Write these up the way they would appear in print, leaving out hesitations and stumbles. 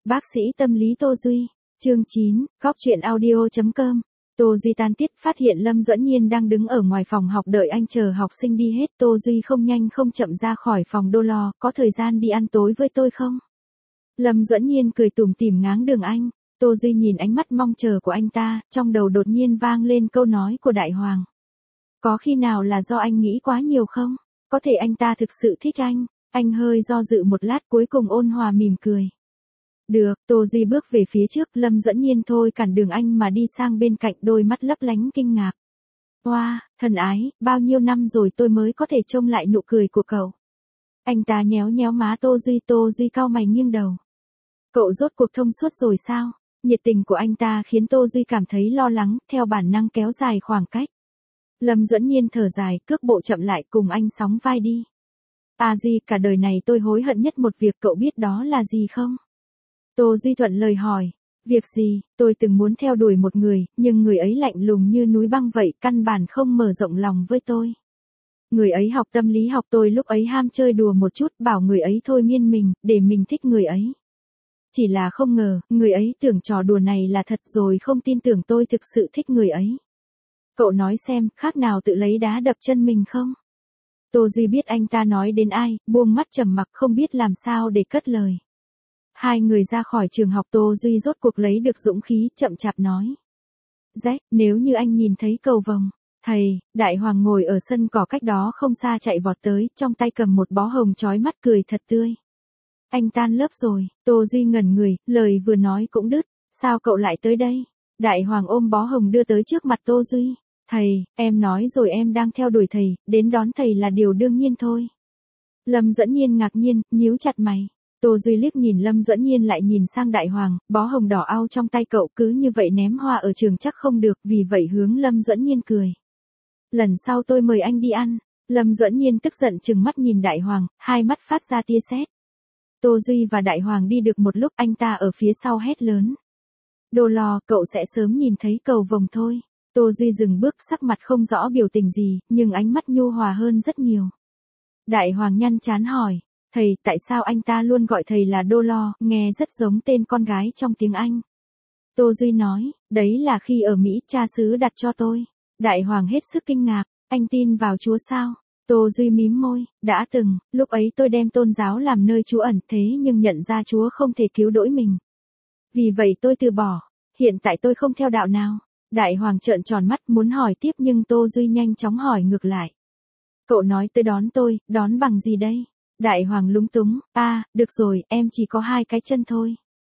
Bác sĩ tâm lý Tô Duy. Chương 9, Góc truyện audio.com. Tô Duy tan tiết phát hiện Lâm Duẫn Nhiên đang đứng ở ngoài phòng học đợi anh chờ học sinh đi hết. Tô Duy không nhanh không chậm ra khỏi phòng đô lo, có thời gian đi ăn tối với tôi không? Lâm Duẫn Nhiên cười tủm tỉm ngáng đường anh. Tô Duy nhìn ánh mắt mong chờ của anh ta, trong đầu đột nhiên vang lên câu nói của Đại Hoàng. Có khi nào là do anh nghĩ quá nhiều không? Có thể anh ta thực sự thích anh hơi do dự một lát cuối cùng ôn hòa mỉm cười. Được, Tô Duy bước về phía trước, Lâm Duẫn Nhiên thôi cản đường anh mà đi sang bên cạnh, đôi mắt lấp lánh kinh ngạc. Wow, thân ái, bao nhiêu năm rồi tôi mới có thể trông lại nụ cười của cậu. Anh ta nhéo nhéo má Tô Duy cau mày nghiêng đầu. Cậu rốt cuộc thông suốt rồi sao? Nhiệt tình của anh ta khiến Tô Duy cảm thấy lo lắng, theo bản năng kéo dài khoảng cách. Lâm Duẫn Nhiên thở dài, cước bộ chậm lại cùng anh sóng vai đi. Duy, cả đời này tôi hối hận nhất một việc, cậu biết đó là gì không? Tô Duy thuận lời hỏi. Việc gì? Tôi từng muốn theo đuổi một người, nhưng người ấy lạnh lùng như núi băng vậy, căn bản không mở rộng lòng với tôi. Người ấy học tâm lý học, tôi lúc ấy ham chơi đùa một chút, bảo người ấy thôi miên mình, để mình thích người ấy. Chỉ là không ngờ, người ấy tưởng trò đùa này là thật rồi không tin tưởng tôi thực sự thích người ấy. Cậu nói xem, khác nào tự lấy đá đập chân mình không? Tô Duy biết anh ta nói đến ai, buông mắt trầm mặc không biết làm sao để cất lời. Hai người ra khỏi trường học, Tô Duy rốt cuộc lấy được dũng khí, chậm chạp nói. Rách, nếu như anh nhìn thấy cầu vồng. Thầy, Đại Hoàng ngồi ở sân cỏ cách đó không xa chạy vọt tới, trong tay cầm một bó hồng chói mắt cười thật tươi. Anh tan lớp rồi, Tô Duy ngẩn người, lời vừa nói cũng đứt. Sao cậu lại tới đây? Đại Hoàng ôm bó hồng đưa tới trước mặt Tô Duy. Thầy, em nói rồi em đang theo đuổi thầy, đến đón thầy là điều đương nhiên thôi. Lâm Duẫn Nhiên ngạc nhiên, nhíu chặt mày. Tô Duy liếc nhìn Lâm Duẫn Nhiên lại nhìn sang Đại Hoàng, bó hồng đỏ au trong tay cậu cứ như vậy ném hoa ở trường chắc không được, vì vậy hướng Lâm Duẫn Nhiên cười. Lần sau tôi mời anh đi ăn. Lâm Duẫn Nhiên tức giận trừng mắt nhìn Đại Hoàng, hai mắt phát ra tia sét. Tô Duy và Đại Hoàng đi được một lúc, anh ta ở phía sau hét lớn. Đồ lò, cậu sẽ sớm nhìn thấy cầu vồng thôi. Tô Duy dừng bước, sắc mặt không rõ biểu tình gì, nhưng ánh mắt nhu hòa hơn rất nhiều. Đại Hoàng nhăn trán hỏi. Thầy, tại sao anh ta luôn gọi thầy là Đô Lo, nghe rất giống tên con gái trong tiếng Anh. Tô Duy nói, đấy là khi ở Mỹ cha xứ đặt cho tôi. Đại Hoàng hết sức kinh ngạc, anh tin vào Chúa sao? Tô Duy mím môi, đã từng, lúc ấy tôi đem tôn giáo làm nơi trú ẩn, thế nhưng nhận ra Chúa không thể cứu đỗi mình. Vì vậy tôi từ bỏ, hiện tại tôi không theo đạo nào. Đại Hoàng trợn tròn mắt muốn hỏi tiếp nhưng Tô Duy nhanh chóng hỏi ngược lại. Cậu nói tới đón tôi, đón bằng gì đây? Đại Hoàng lúng túng, được rồi, em chỉ có 2 cái chân thôi.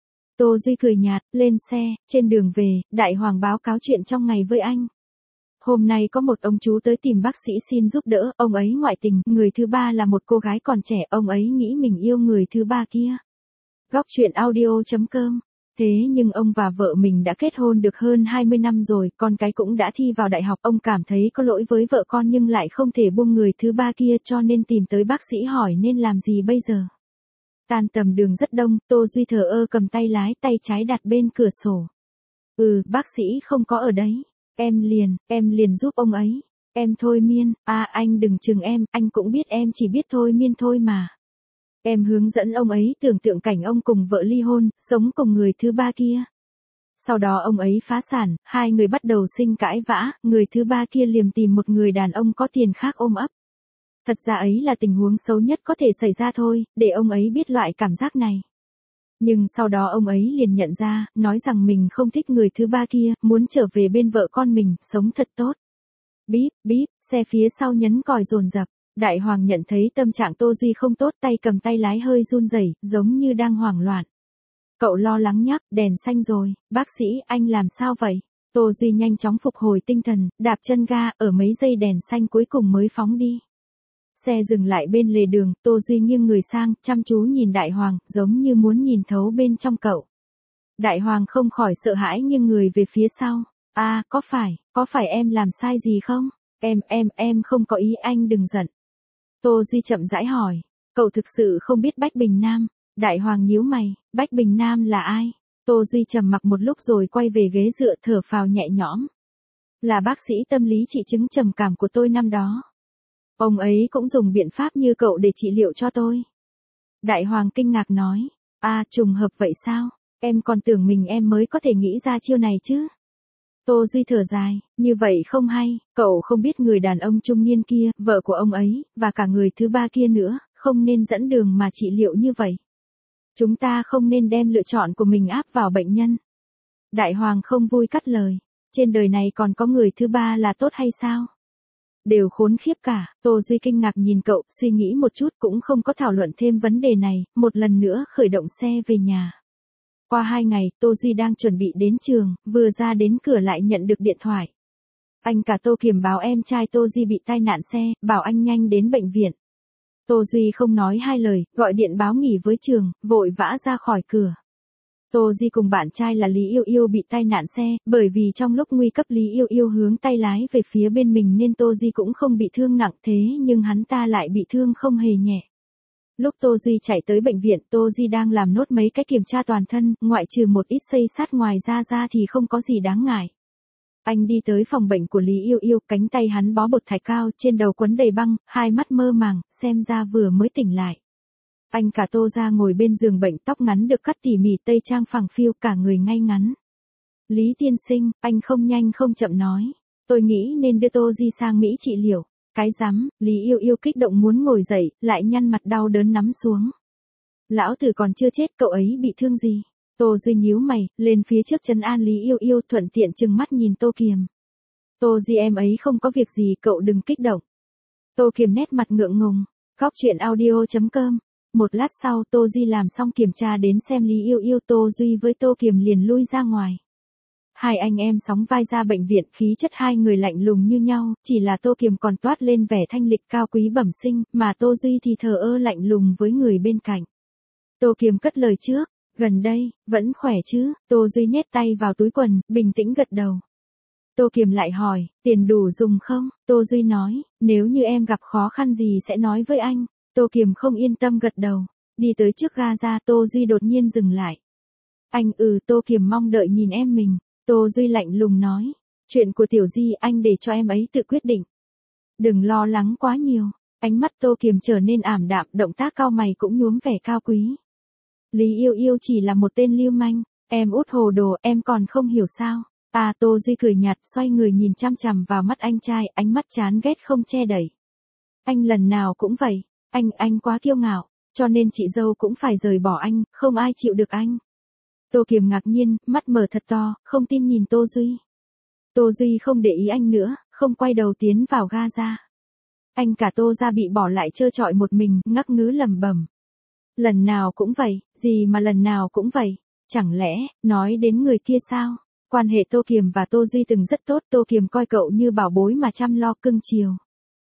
Tô Duy cười nhạt, lên xe, trên đường về, Đại Hoàng báo cáo chuyện trong ngày với anh. Hôm nay có một ông chú tới tìm bác sĩ xin giúp đỡ, ông ấy ngoại tình, người thứ ba là một cô gái còn trẻ, ông ấy nghĩ mình yêu người thứ ba kia. Góc truyện audio.com. Thế nhưng ông và vợ mình đã kết hôn được hơn 20 năm rồi, con cái cũng đã thi vào đại học, ông cảm thấy có lỗi với vợ con nhưng lại không thể buông người thứ ba kia cho nên tìm tới bác sĩ hỏi nên làm gì bây giờ. Tan tầm đường rất đông, Tô Duy thờ ơ cầm tay lái, tay trái đặt bên cửa sổ. Bác sĩ không có ở đấy, em liền giúp ông ấy, em thôi miên, anh đừng chừng em, anh cũng biết em chỉ biết thôi miên thôi mà. Em hướng dẫn ông ấy tưởng tượng cảnh ông cùng vợ ly hôn, sống cùng người thứ ba kia. Sau đó ông ấy phá sản, hai người bắt đầu sinh cãi vã, người thứ ba kia liềm tìm một người đàn ông có tiền khác ôm ấp. Thật ra ấy là tình huống xấu nhất có thể xảy ra thôi, để ông ấy biết loại cảm giác này. Nhưng sau đó ông ấy liền nhận ra, nói rằng mình không thích người thứ ba kia, muốn trở về bên vợ con mình, sống thật tốt. Bíp, bíp, xe phía sau nhấn còi dồn dập. Đại Hoàng nhận thấy tâm trạng Tô Duy không tốt, tay cầm tay lái hơi run rẩy, giống như đang hoảng loạn. Cậu lo lắng nhắc, đèn xanh rồi, bác sĩ, anh làm sao vậy? Tô Duy nhanh chóng phục hồi tinh thần, đạp chân ga, ở mấy giây đèn xanh cuối cùng mới phóng đi. Xe dừng lại bên lề đường, Tô Duy nghiêng người sang, chăm chú nhìn Đại Hoàng, giống như muốn nhìn thấu bên trong cậu. Đại Hoàng không khỏi sợ hãi nghiêng người về phía sau. Có phải em làm sai gì không? Em không có ý, anh đừng giận. Tô Duy chậm rãi hỏi, cậu thực sự không biết Bách Bình Nam? Đại Hoàng nhíu mày, Bách Bình Nam là ai? Tô Duy trầm mặc một lúc rồi quay về ghế dựa thở phào nhẹ nhõm. Là bác sĩ tâm lý trị chứng trầm cảm của tôi năm đó. Ông ấy cũng dùng biện pháp như cậu để trị liệu cho tôi. Đại Hoàng kinh ngạc nói, trùng hợp vậy sao? Em còn tưởng mình em mới có thể nghĩ ra chiêu này chứ. Tô Duy thở dài, như vậy không hay, cậu không biết người đàn ông trung niên kia, vợ của ông ấy, và cả người thứ ba kia nữa, không nên dẫn đường mà trị liệu như vậy. Chúng ta không nên đem lựa chọn của mình áp vào bệnh nhân. Đại Hoàng không vui cắt lời, trên đời này còn có người thứ ba là tốt hay sao? Đều khốn khiếp cả, Tô Duy kinh ngạc nhìn cậu, suy nghĩ một chút cũng không có thảo luận thêm vấn đề này, một lần nữa khởi động xe về nhà. Qua 2 ngày, Tô Duy đang chuẩn bị đến trường, vừa ra đến cửa lại nhận được điện thoại. Anh cả Tô Kiềm báo em trai Tô Duy bị tai nạn xe, bảo anh nhanh đến bệnh viện. Tô Duy không nói hai lời, gọi điện báo nghỉ với trường, vội vã ra khỏi cửa. Tô Duy cùng bạn trai là Lý Yêu Yêu bị tai nạn xe, bởi vì trong lúc nguy cấp Lý Yêu Yêu hướng tay lái về phía bên mình nên Tô Duy cũng không bị thương nặng thế nhưng hắn ta lại bị thương không hề nhẹ. Lúc Tô Duy chạy tới bệnh viện, Tô Duy đang làm nốt mấy cái kiểm tra toàn thân, ngoại trừ một ít xây sát ngoài ra thì không có gì đáng ngại. Anh đi tới phòng bệnh của Lý Yêu Yêu, cánh tay hắn bó bột thạch cao, trên đầu quấn đầy băng, hai mắt mơ màng, xem ra vừa mới tỉnh lại. Anh cả Tô ra ngồi bên giường bệnh, tóc ngắn được cắt tỉ mỉ, tây trang phẳng phiu, cả người ngay ngắn. Lý tiên sinh, anh không nhanh không chậm nói. Tôi nghĩ nên đưa Tô Duy sang Mỹ trị liệu. Cái rắm, Lý Yêu Yêu kích động muốn ngồi dậy, lại nhăn mặt đau đớn nắm xuống. Lão tử còn chưa chết, cậu ấy bị thương gì? Tô Duy nhíu mày, lên phía trước trấn an Lý Yêu Yêu, thuận tiện trừng mắt nhìn Tô Kiềm. Tô Duy em ấy không có việc gì, cậu đừng kích động. Tô Kiềm nét mặt ngượng ngùng. Góc chuyện audio.com. Một lát sau Tô Duy làm xong kiểm tra đến xem Lý Yêu Yêu, Tô Duy với Tô Kiềm liền lui ra ngoài. Hai anh em sóng vai ra bệnh viện, khí chất hai người lạnh lùng như nhau, chỉ là Tô Kiềm còn toát lên vẻ thanh lịch cao quý bẩm sinh, mà Tô Duy thì thờ ơ lạnh lùng với người bên cạnh. Tô Kiềm cất lời trước, gần đây, vẫn khỏe chứ? Tô Duy nhét tay vào túi quần, bình tĩnh gật đầu. Tô Kiềm lại hỏi, tiền đủ dùng không? Tô Duy nói, nếu như em gặp khó khăn gì sẽ nói với anh. Tô Kiềm không yên tâm gật đầu, đi tới trước ga ra, Tô Duy đột nhiên dừng lại. Anh Tô Kiềm mong đợi nhìn em mình. Tô Duy lạnh lùng nói, chuyện của Tiểu Di anh để cho em ấy tự quyết định. Đừng lo lắng quá nhiều. Ánh mắt Tô Kiềm trở nên ảm đạm, động tác cau mày cũng nhuốm vẻ cao quý. Lý Yêu Yêu chỉ là một tên lưu manh, em út hồ đồ, em còn không hiểu sao? Tô Duy cười nhạt, xoay người nhìn chăm chằm vào mắt anh trai, ánh mắt chán ghét không che đậy. Anh lần nào cũng vậy, anh quá kiêu ngạo, cho nên chị dâu cũng phải rời bỏ anh, không ai chịu được anh. Tô Kiềm ngạc nhiên, mắt mở thật to, không tin nhìn Tô Duy. Tô Duy không để ý anh nữa, không quay đầu tiến vào ga ra. Anh cả Tô ra bị bỏ lại trơ trọi một mình, ngắc ngứ lẩm bẩm. Lần nào cũng vậy, gì mà lần nào cũng vậy, chẳng lẽ, nói đến người kia sao? Quan hệ Tô Kiềm và Tô Duy từng rất tốt, Tô Kiềm coi cậu như bảo bối mà chăm lo cưng chiều.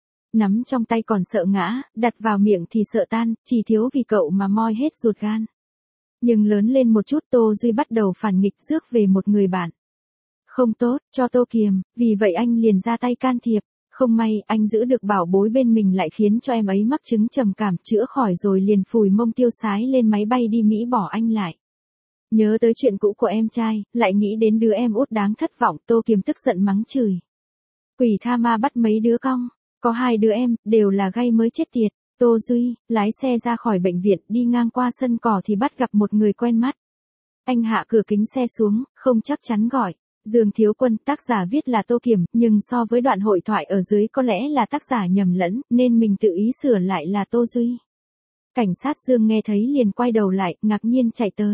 Nắm trong tay còn sợ ngã, đặt vào miệng thì sợ tan, chỉ thiếu vì cậu mà moi hết ruột gan. Nhưng lớn lên một chút Tô Duy bắt đầu phản nghịch rước về một người bạn. Không tốt, cho Tô Kiềm, vì vậy anh liền ra tay can thiệp. Không may, anh giữ được bảo bối bên mình lại khiến cho em ấy mắc chứng trầm cảm, chữa khỏi rồi liền phủi mông tiêu sái lên máy bay đi Mỹ bỏ anh lại. Nhớ tới chuyện cũ của em trai, lại nghĩ đến đứa em út đáng thất vọng, Tô Kiềm tức giận mắng chửi. Quỷ tha ma bắt mấy đứa cong, có 2 đứa em, đều là gay mới chết tiệt. Tô Duy, lái xe ra khỏi bệnh viện, đi ngang qua sân cỏ thì bắt gặp một người quen mắt. Anh hạ cửa kính xe xuống, không chắc chắn gọi. Dương Thiếu Quân, tác giả viết là Tô Kiềm, nhưng so với đoạn hội thoại ở dưới có lẽ là tác giả nhầm lẫn, nên mình tự ý sửa lại là Tô Duy. Cảnh sát Dương nghe thấy liền quay đầu lại, ngạc nhiên chạy tới.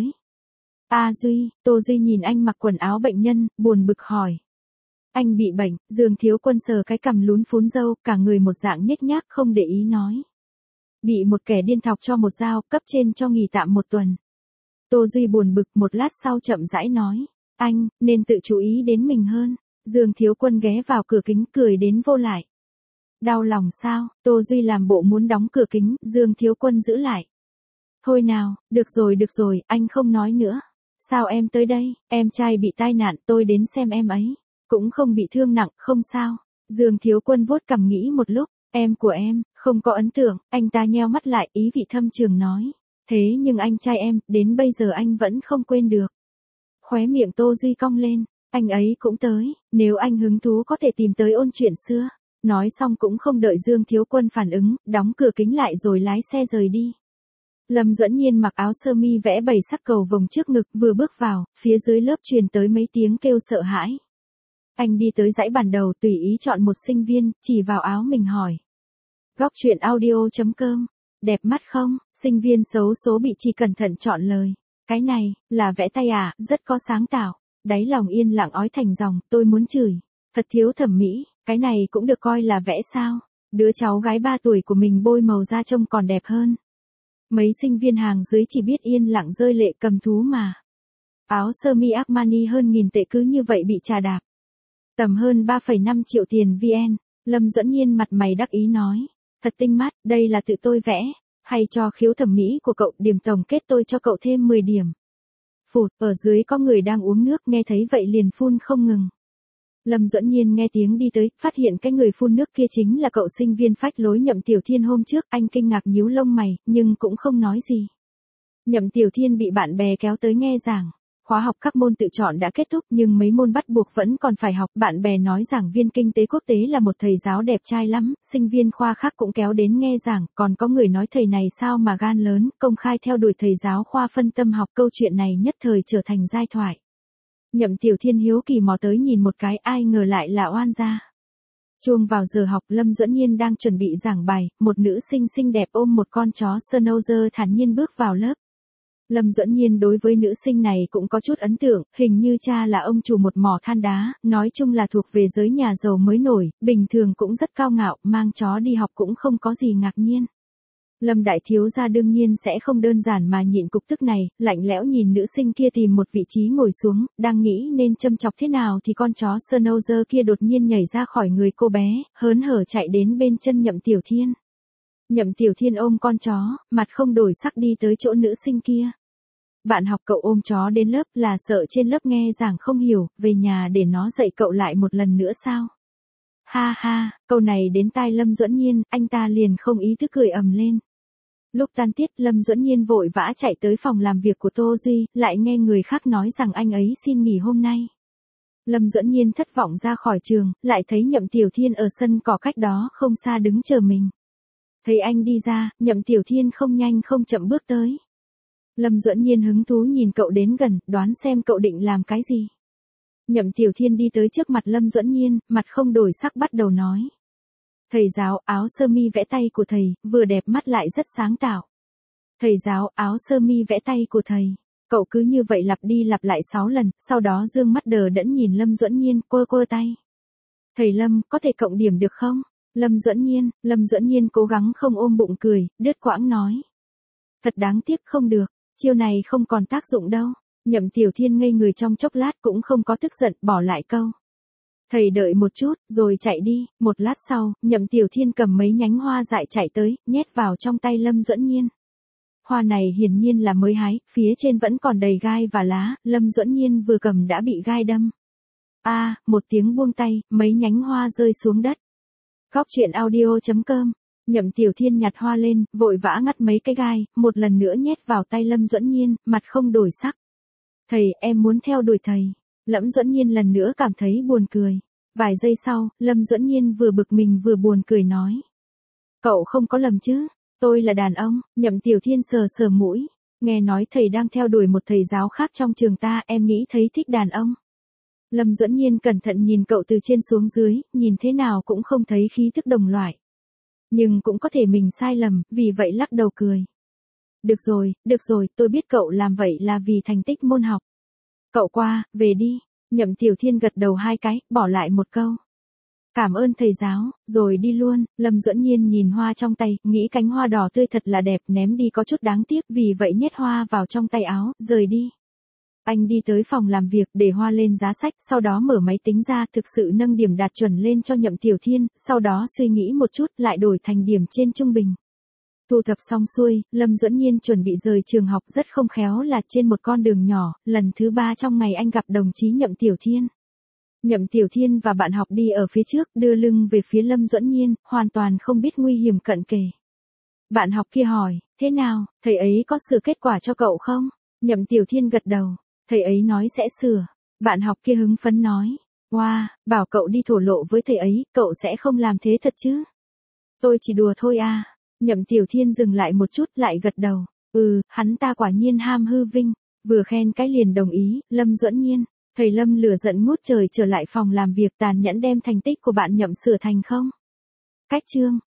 Duy, Tô Duy nhìn anh mặc quần áo bệnh nhân, buồn bực hỏi. Anh bị bệnh, Dương Thiếu Quân sờ cái cằm lún phún râu, cả người một dạng nhếch nhác không để ý nói. Bị một kẻ điên thọc cho một dao, cấp trên cho nghỉ tạm 1 tuần. Tô Duy buồn bực, một lát sau chậm rãi nói. Anh, nên tự chú ý đến mình hơn. Dương Thiếu Quân ghé vào cửa kính cười đến vô lại. Đau lòng sao? Tô Duy làm bộ muốn đóng cửa kính, Dương Thiếu Quân giữ lại. Thôi nào, được rồi, anh không nói nữa. Sao em tới đây? Em trai bị tai nạn, tôi đến xem em ấy. Cũng không bị thương nặng, không sao. Dương Thiếu Quân vuốt cằm nghĩ một lúc. Em của em, không có ấn tượng, anh ta nheo mắt lại, ý vị thâm trường nói. Thế nhưng anh trai em, đến bây giờ anh vẫn không quên được. Khóe miệng Tô Duy cong lên, anh ấy cũng tới, nếu anh hứng thú có thể tìm tới ôn chuyện xưa. Nói xong cũng không đợi Dương Thiếu Quân phản ứng, đóng cửa kính lại rồi lái xe rời đi. Lâm Duẫn Nhiên mặc áo sơ mi vẽ 7 sắc cầu vồng trước ngực, vừa bước vào, phía dưới lớp truyền tới mấy tiếng kêu sợ hãi. Anh đi tới dãy bàn đầu, tùy ý chọn một sinh viên, chỉ vào áo mình hỏi. Góc truyện audio.com, đẹp mắt không? Sinh viên xấu số bị chỉ cẩn thận chọn lời. Cái này, là vẽ tay à, rất có sáng tạo. Đáy lòng yên lặng ói thành dòng, tôi muốn chửi. Thật thiếu thẩm mỹ, cái này cũng được coi là vẽ sao? Đứa cháu gái 3 tuổi của mình bôi màu da trông còn đẹp hơn. Mấy sinh viên hàng dưới chỉ biết yên lặng rơi lệ, cầm thú mà. Áo sơ mi Armani hơn 1000 tệ cứ như vậy bị chà đạp. Tầm hơn 3,5 triệu tiền VN, Lâm Duẫn Nhiên mặt mày đắc ý nói. Thật tinh mắt, đây là tự tôi vẽ, hay cho khiếu thẩm mỹ của cậu, điểm tổng kết tôi cho cậu thêm 10 điểm. Phụt, ở dưới có người đang uống nước, nghe thấy vậy liền phun không ngừng. Lâm Duẫn Nhiên nghe tiếng đi tới, phát hiện cái người phun nước kia chính là cậu sinh viên phách lối Nhậm Tiểu Thiên hôm trước, anh kinh ngạc nhíu lông mày, nhưng cũng không nói gì. Nhậm Tiểu Thiên bị bạn bè kéo tới nghe giảng. Khóa học các môn tự chọn đã kết thúc nhưng mấy môn bắt buộc vẫn còn phải học. Bạn bè nói giảng viên kinh tế quốc tế là một thầy giáo đẹp trai lắm, sinh viên khoa khác cũng kéo đến nghe giảng, còn có người nói thầy này sao mà gan lớn, công khai theo đuổi thầy giáo khoa phân tâm học. Câu chuyện này nhất thời trở thành giai thoại. Nhậm Tiểu Thiên hiếu kỳ mò tới nhìn một cái, ai ngờ lại là oan gia. Chuông vào giờ học, Lâm Duẫn Nhiên đang chuẩn bị giảng bài, một nữ sinh xinh đẹp ôm một con chó Schnauzer thản nhiên bước vào lớp. Lâm Duẫn Nhiên đối với nữ sinh này cũng có chút ấn tượng, hình như cha là ông chủ một mỏ than đá, nói chung là thuộc về giới nhà giàu mới nổi, bình thường cũng rất cao ngạo, mang chó đi học cũng không có gì ngạc nhiên. Lâm đại thiếu gia đương nhiên sẽ không đơn giản mà nhịn cục tức này, lạnh lẽo nhìn nữ sinh kia tìm một vị trí ngồi xuống, đang nghĩ nên châm chọc thế nào thì con chó Schnauzer kia đột nhiên nhảy ra khỏi người cô bé, hớn hở chạy đến bên chân Nhậm Tiểu Thiên. Nhậm Tiểu Thiên ôm con chó, mặt không đổi sắc đi tới chỗ nữ sinh kia. Bạn học cậu ôm chó đến lớp là sợ trên lớp nghe giảng không hiểu, về nhà để nó dạy cậu lại một lần nữa sao? Ha ha, câu này đến tai Lâm Duẫn Nhiên, anh ta liền không ý thức cười ầm lên. Lúc tan tiết, Lâm Duẫn Nhiên vội vã chạy tới phòng làm việc của Tô Duy, lại nghe người khác nói rằng anh ấy xin nghỉ hôm nay. Lâm Duẫn Nhiên thất vọng ra khỏi trường, lại thấy Nhậm Tiểu Thiên ở sân cỏ cách đó không xa đứng chờ mình. Thấy anh đi ra, Nhậm Tiểu Thiên không nhanh không chậm bước tới. Lâm Duẫn Nhiên hứng thú nhìn cậu đến gần, đoán xem cậu định làm cái gì. Nhậm Tiểu Thiên đi tới trước mặt Lâm Duẫn Nhiên, mặt không đổi sắc bắt đầu nói. Thầy giáo, áo sơ mi vẽ tay của thầy, vừa đẹp mắt lại rất sáng tạo. Thầy giáo, áo sơ mi vẽ tay của thầy. Cậu cứ như vậy lặp đi lặp lại 6 lần, sau đó dương mắt đờ đẫn nhìn Lâm Duẫn Nhiên, quơ quơ tay. Thầy Lâm, có thể cộng điểm được không? Lâm Duẫn Nhiên cố gắng không ôm bụng cười, đứt quãng nói. Thật đáng tiếc không được, chiêu này không còn tác dụng đâu. Nhậm Tiểu Thiên ngây người trong chốc lát cũng không có tức giận, bỏ lại câu. Thầy đợi một chút, rồi chạy đi. Một lát sau, Nhậm Tiểu Thiên cầm mấy nhánh hoa dại chạy tới, nhét vào trong tay Lâm Duẫn Nhiên. Hoa này hiển nhiên là mới hái, phía trên vẫn còn đầy gai và lá, Lâm Duẫn Nhiên vừa cầm đã bị gai đâm. Một tiếng buông tay, mấy nhánh hoa rơi xuống đất. Góc truyện audio.com, Nhậm Tiểu Thiên nhặt hoa lên, vội vã ngắt mấy cái gai, một lần nữa nhét vào tay Lâm Duẫn Nhiên, mặt không đổi sắc. Thầy, em muốn theo đuổi thầy. Lâm Duẫn Nhiên lần nữa cảm thấy buồn cười. Vài giây sau, Lâm Duẫn Nhiên vừa bực mình vừa buồn cười nói. Cậu không có lầm chứ, tôi là đàn ông. Nhậm Tiểu Thiên sờ sờ mũi. Nghe nói thầy đang theo đuổi một thầy giáo khác trong trường ta, em nghĩ thấy thích đàn ông. Lâm Duẫn Nhiên cẩn thận nhìn cậu từ trên xuống dưới, nhìn thế nào cũng không thấy khí thức đồng loại. Nhưng cũng có thể mình sai lầm, vì vậy lắc đầu cười. Được rồi, tôi biết cậu làm vậy là vì thành tích môn học. Cậu qua, về đi. Nhậm Tiểu Thiên gật đầu 2 cái, bỏ lại một câu. Cảm ơn thầy giáo, rồi đi luôn. Lâm Duẫn Nhiên nhìn hoa trong tay, nghĩ cánh hoa đỏ tươi thật là đẹp, ném đi có chút đáng tiếc, vì vậy nhét hoa vào trong tay áo, rời đi. Anh đi tới phòng làm việc, để hoa lên giá sách, sau đó mở máy tính ra, thực sự nâng điểm đạt chuẩn lên cho Nhậm Tiểu Thiên, sau đó suy nghĩ một chút, lại đổi thành điểm trên trung bình. Thu thập xong xuôi, Lâm Duẫn Nhiên chuẩn bị rời trường học, rất không khéo là trên một con đường nhỏ, lần thứ 3 trong ngày anh gặp đồng chí Nhậm Tiểu Thiên. Nhậm Tiểu Thiên và bạn học đi ở phía trước, đưa lưng về phía Lâm Duẫn Nhiên, hoàn toàn không biết nguy hiểm cận kề. Bạn học kia hỏi, thế nào, thầy ấy có sửa kết quả cho cậu không? Nhậm Tiểu Thiên gật đầu, thầy ấy nói sẽ sửa. Bạn học kia hứng phấn nói, wow, bảo cậu đi thổ lộ với thầy ấy, cậu sẽ không làm thế thật chứ? Tôi chỉ đùa thôi à. Nhậm Tiểu Thiên dừng lại một chút lại gật đầu. Hắn ta quả nhiên ham hư vinh, vừa khen cái liền đồng ý, Lâm Duẫn Nhiên. Thầy Lâm lửa giận ngút trời trở lại phòng làm việc tàn nhẫn đem thành tích của bạn Nhậm sửa thành không. Cách chương.